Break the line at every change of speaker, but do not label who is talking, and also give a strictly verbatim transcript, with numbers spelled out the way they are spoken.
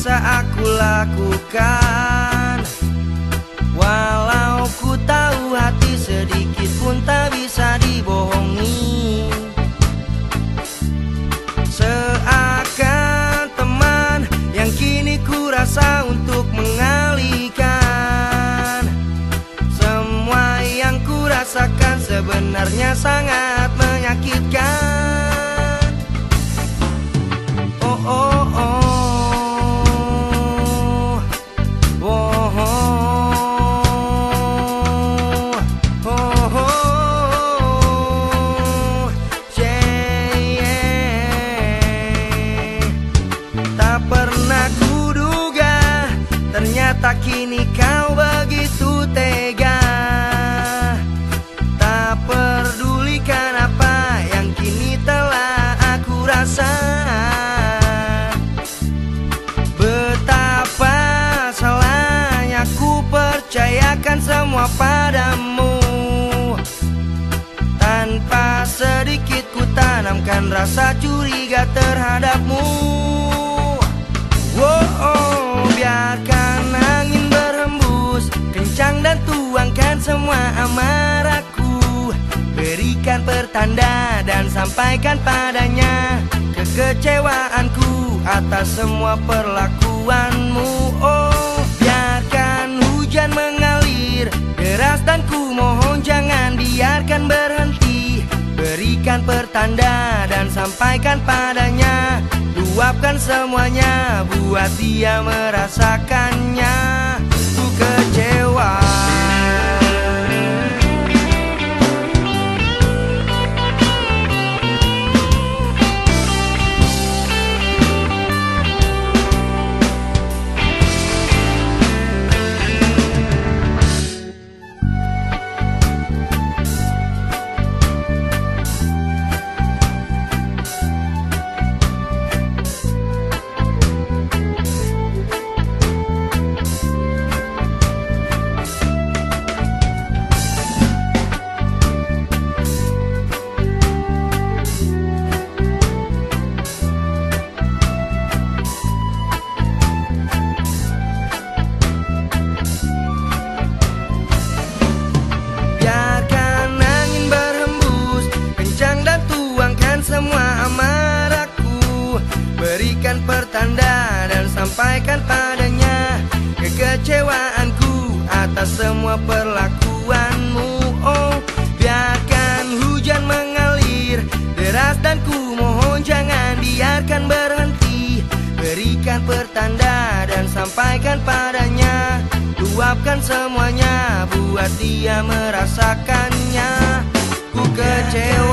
bisa aku lakukan. Walau ku tahu hati sedikit pun tak bisa dibohongi. Seakan teman yang kini ku rasa untuk mengalihkan semua yang ku rasakan sebenarnya sangat menyakitkan. Oh oh oh. Ternyata kini kau begitu tega, tak pedulikan apa yang kini telah aku rasa. Betapa salahnya ku percayakan semua padamu, tanpa sedikit ku tanamkan rasa curiga terhadapmu. Oh, oh, biarkan angin berhembus kencang dan tuangkan semua amarahku. Berikan pertanda dan sampaikan padanya kekecewaanku atas semua perlakuanmu. Oh, biarkan hujan mengalir deras dan ku mohon jangan biarkan berhenti. Berikan pertanda dan sampaikan padanya, luapkan semuanya, buat dia merasakannya. Ku kecewa. Semua amarahku, berikan pertanda dan sampaikan padanya kekecewaanku atas semua perlakuanmu. Oh, biarkan hujan mengalir deras dan ku mohon jangan biarkan berhenti. Berikan pertanda dan sampaikan padanya, luapkan semuanya, buat dia merasakannya. Ku kecewa.